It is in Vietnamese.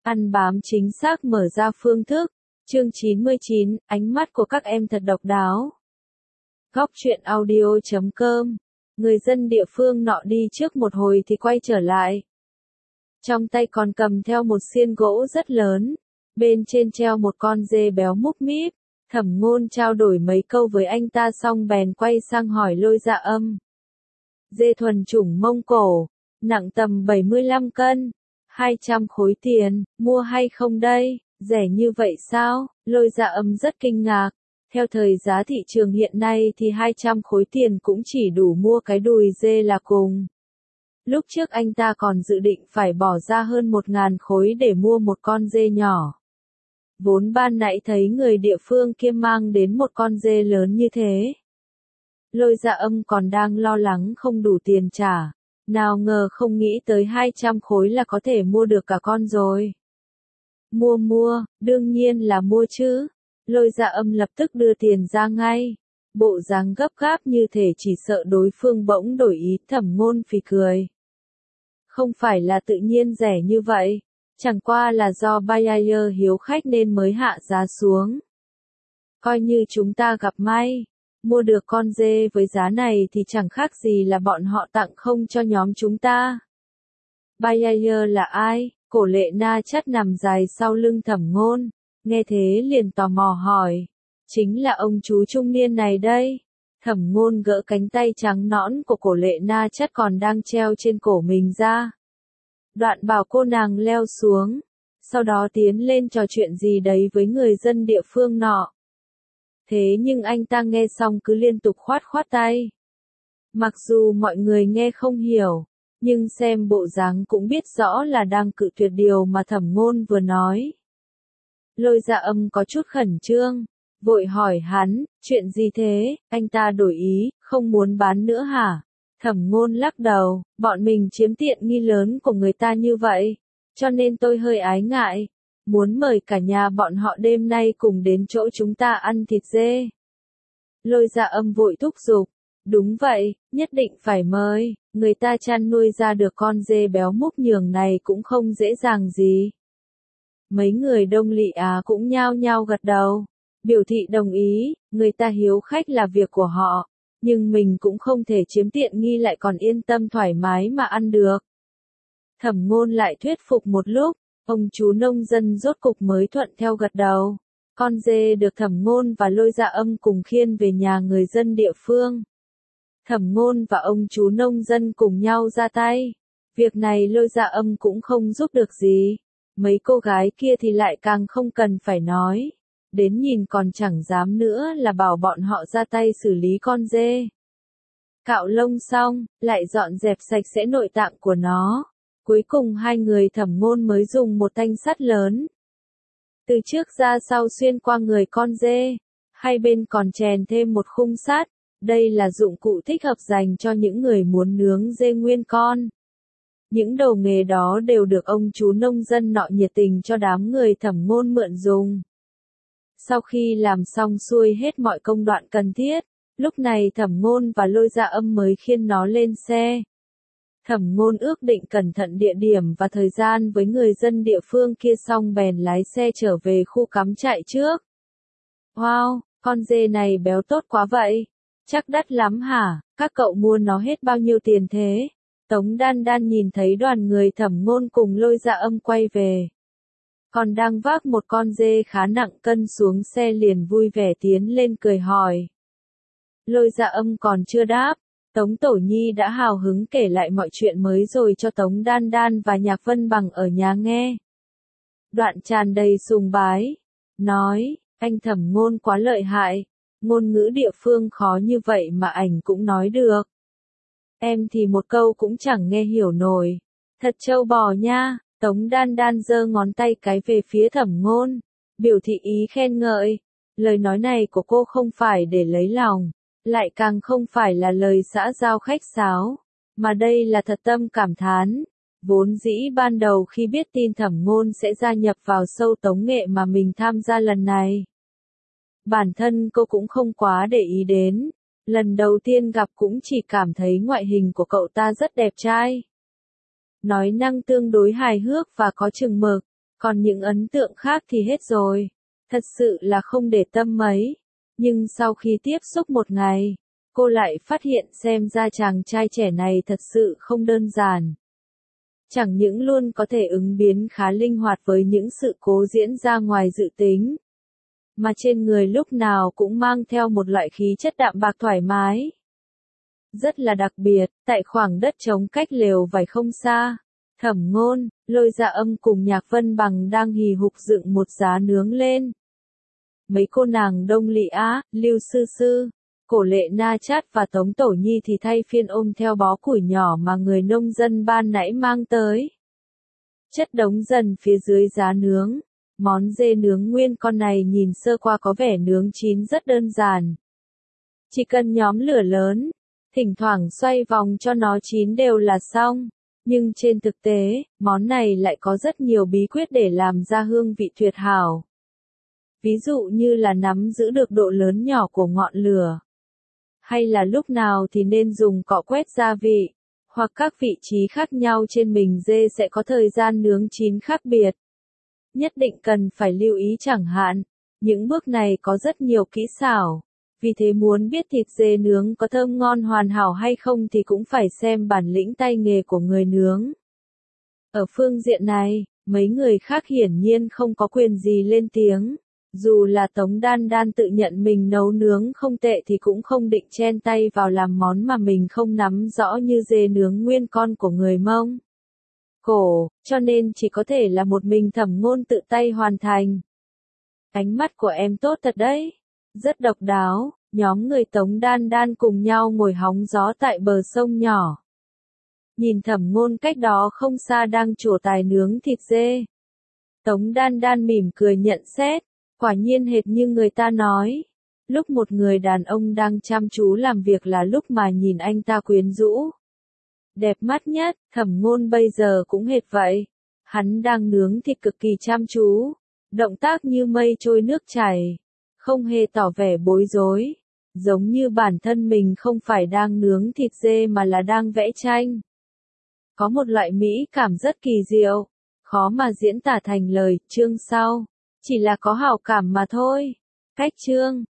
Ăn bám chính xác mở ra phương thức. Chương 99, ánh mắt của các em thật độc đáo. Góc truyện audio.com. Người dân địa phương nọ đi trước một hồi thì quay trở lại. Trong tay còn cầm theo một xiên gỗ rất lớn. Bên trên treo một con dê béo múp míp. Thẩm Ngôn trao đổi mấy câu với anh ta xong bèn quay sang hỏi Lôi Dạ Âm. Dê thuần chủng Mông Cổ, nặng tầm 75 cân, 200 khối tiền, mua hay không đây? Rẻ như vậy sao? Lôi Dạ Âm rất kinh ngạc. Theo thời giá thị trường hiện nay thì 200 khối tiền cũng chỉ đủ mua cái đùi dê là cùng. Lúc trước anh ta còn dự định phải bỏ ra hơn 1.000 khối để mua một con dê nhỏ. Vốn ban nãy thấy người địa phương kia mang đến một con dê lớn như thế. Lôi Dạ Âm còn đang lo lắng không đủ tiền trả. Nào ngờ không nghĩ tới 200 khối là có thể mua được cả con rồi. Mua, đương nhiên là mua chứ. Lôi Dạ Âm lập tức đưa tiền ra ngay. Bộ dáng gấp gáp như thể chỉ sợ đối phương bỗng đổi ý. Thẩm Ngôn phì cười. Không phải là tự nhiên rẻ như vậy. Chẳng qua là do buyer hiếu khách nên mới hạ giá xuống. Coi như chúng ta gặp may. Mua được con dê với giá này thì chẳng khác gì là bọn họ tặng không cho nhóm chúng ta. Buyer là ai? Cổ Lệ Na chắt nằm dài sau lưng Thẩm Ngôn. Nghe thế liền tò mò hỏi. Chính là ông chú trung niên này đây. Thẩm Ngôn gỡ cánh tay trắng nõn của Cổ Lệ Na chắt còn đang treo trên cổ mình ra. Đoạn bảo cô nàng leo xuống. Sau đó tiến lên trò chuyện gì đấy với người dân địa phương nọ. Thế nhưng anh ta nghe xong cứ liên tục khoát tay. Mặc dù mọi người nghe không hiểu, nhưng xem bộ dáng cũng biết rõ là đang cự tuyệt điều mà Thẩm Ngôn vừa nói. Lôi Dạ Âm có chút khẩn trương, vội hỏi hắn, chuyện gì thế, anh ta đổi ý, không muốn bán nữa hả? Thẩm Ngôn lắc đầu, bọn mình chiếm tiện nghi lớn của người ta như vậy, cho nên tôi hơi ái ngại. Muốn mời cả nhà bọn họ đêm nay cùng đến chỗ chúng ta ăn thịt dê. Lôi Dạ Âm vội thúc giục. Đúng vậy, nhất định phải mời, người ta chăn nuôi ra được con dê béo múp nhường này cũng không dễ dàng gì. Mấy người Đông Lị Á cũng nhao nhao gật đầu, biểu thị đồng ý, người ta hiếu khách là việc của họ, nhưng mình cũng không thể chiếm tiện nghi lại còn yên tâm thoải mái mà ăn được. Thẩm Ngôn lại thuyết phục một lúc. Ông chú nông dân rốt cục mới thuận theo gật đầu. Con dê được Thẩm Ngôn và Lôi Dạ Âm cùng khiêng về nhà người dân địa phương. Thẩm Ngôn và ông chú nông dân cùng nhau ra tay. Việc này Lôi Dạ Âm cũng không giúp được gì. Mấy cô gái kia thì lại càng không cần phải nói. Đến nhìn còn chẳng dám nữa là bảo bọn họ ra tay xử lý con dê. Cạo lông xong, lại dọn dẹp sạch sẽ nội tạng của nó. Cuối cùng hai người Thẩm Ngôn mới dùng một thanh sắt lớn. Từ trước ra sau xuyên qua người con dê. Hai bên còn chèn thêm một khung sắt. Đây là dụng cụ thích hợp dành cho những người muốn nướng dê nguyên con. Những đồ nghề đó đều được ông chú nông dân nọ nhiệt tình cho đám người Thẩm Ngôn mượn dùng. Sau khi làm xong xuôi hết mọi công đoạn cần thiết, lúc này Thẩm Ngôn và Lôi Dạ Âm mới khiêng nó lên xe. Thẩm Ngôn ước định cẩn thận địa điểm và thời gian với người dân địa phương kia xong bèn lái xe trở về khu cắm trại trước. Wow, con dê này béo tốt quá vậy. Chắc đắt lắm hả? Các cậu mua nó hết bao nhiêu tiền thế? Tống Đan Đan nhìn thấy đoàn người Thẩm Ngôn cùng Lôi Dạ Âm quay về. Còn đang vác một con dê khá nặng cân xuống xe liền vui vẻ tiến lên cười hỏi. Lôi Dạ Âm còn chưa đáp. Tống Tổ Nhi đã hào hứng kể lại mọi chuyện mới rồi cho Tống Đan Đan và Nhạc Vân Bằng ở nhà nghe. Đoạn tràn đầy sùng bái. Nói, anh Thẩm Ngôn quá lợi hại. Ngôn ngữ địa phương khó như vậy mà ảnh cũng nói được. Em thì một câu cũng chẳng nghe hiểu nổi. Thật trâu bò nha. Tống Đan Đan giơ ngón tay cái về phía Thẩm Ngôn. Biểu thị ý khen ngợi. Lời nói này của cô không phải để lấy lòng. Lại càng không phải là lời xã giao khách sáo, mà đây là thật tâm cảm thán. Vốn dĩ ban đầu khi biết tin Thẩm Ngôn sẽ gia nhập vào show tống nghệ mà mình tham gia lần này. Bản thân cô cũng không quá để ý đến, lần đầu tiên gặp cũng chỉ cảm thấy ngoại hình của cậu ta rất đẹp trai. Nói năng tương đối hài hước và có chừng mực, Còn những ấn tượng khác thì hết rồi. Thật sự là không để tâm mấy. Nhưng sau khi tiếp xúc một ngày, cô lại phát hiện xem ra chàng trai trẻ này thật sự không đơn giản. Chẳng những luôn có thể ứng biến khá linh hoạt với những sự cố diễn ra ngoài dự tính, mà trên người lúc nào cũng mang theo một loại khí chất đạm bạc thoải mái. Rất là đặc biệt, tại khoảng đất trống cách lều vải không xa, Thẩm Ngôn, Lôi Dạ Âm cùng Nhạc Vân Bằng đang hì hục dựng một giá nướng lên. Mấy cô nàng Đông Lị Á, Lưu Sư Sư, Cổ Lệ Na Chát và Tống Tổ Nhi thì thay phiên ôm theo bó củi nhỏ mà người nông dân ban nãy mang tới. Chất đống dần phía dưới giá nướng. Món dê nướng nguyên con này nhìn sơ qua có vẻ nướng chín rất đơn giản. Chỉ cần nhóm lửa lớn, thỉnh thoảng xoay vòng cho nó chín đều là xong. Nhưng trên thực tế, món này lại có rất nhiều bí quyết để làm ra hương vị tuyệt hảo. Ví dụ như là nắm giữ được độ lớn nhỏ của ngọn lửa. Hay là lúc nào thì nên dùng cọ quét gia vị, hoặc các vị trí khác nhau trên mình dê sẽ có thời gian nướng chín khác biệt. Nhất định cần phải lưu ý chẳng hạn, những bước này có rất nhiều kỹ xảo. Vì thế muốn biết thịt dê nướng có thơm ngon hoàn hảo hay không thì cũng phải xem bản lĩnh tay nghề của người nướng. Ở phương diện này, mấy người khác hiển nhiên không có quyền gì lên tiếng. Dù là Tống Đan Đan tự nhận mình nấu nướng không tệ thì cũng không định chen tay vào làm món mà mình không nắm rõ như dê nướng nguyên con của người Mông Cổ, cho nên chỉ có thể là một mình Thẩm Ngôn tự tay hoàn thành. Ánh mắt của em tốt thật đấy, rất độc đáo. Nhóm người Tống Đan Đan cùng nhau ngồi hóng gió tại bờ sông nhỏ. Nhìn Thẩm Ngôn cách đó không xa đang trổ tài nướng thịt dê. Tống Đan Đan mỉm cười nhận xét, quả nhiên hệt như người ta nói. Lúc một người đàn ông đang chăm chú làm việc là lúc mà nhìn anh ta quyến rũ. Đẹp mắt nhất, Thẩm Ngôn bây giờ cũng hệt vậy. Hắn đang nướng thịt cực kỳ chăm chú. Động tác như mây trôi nước chảy. Không hề tỏ vẻ bối rối. Giống như bản thân mình không phải đang nướng thịt dê mà là đang vẽ tranh. Có một loại mỹ cảm rất kỳ diệu. Khó mà diễn tả thành lời, chương sau. Chỉ là có hảo cảm mà thôi. Cách chương.